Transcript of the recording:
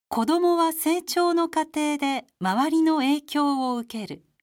子どもは成長の過程で周りの影響を受ける。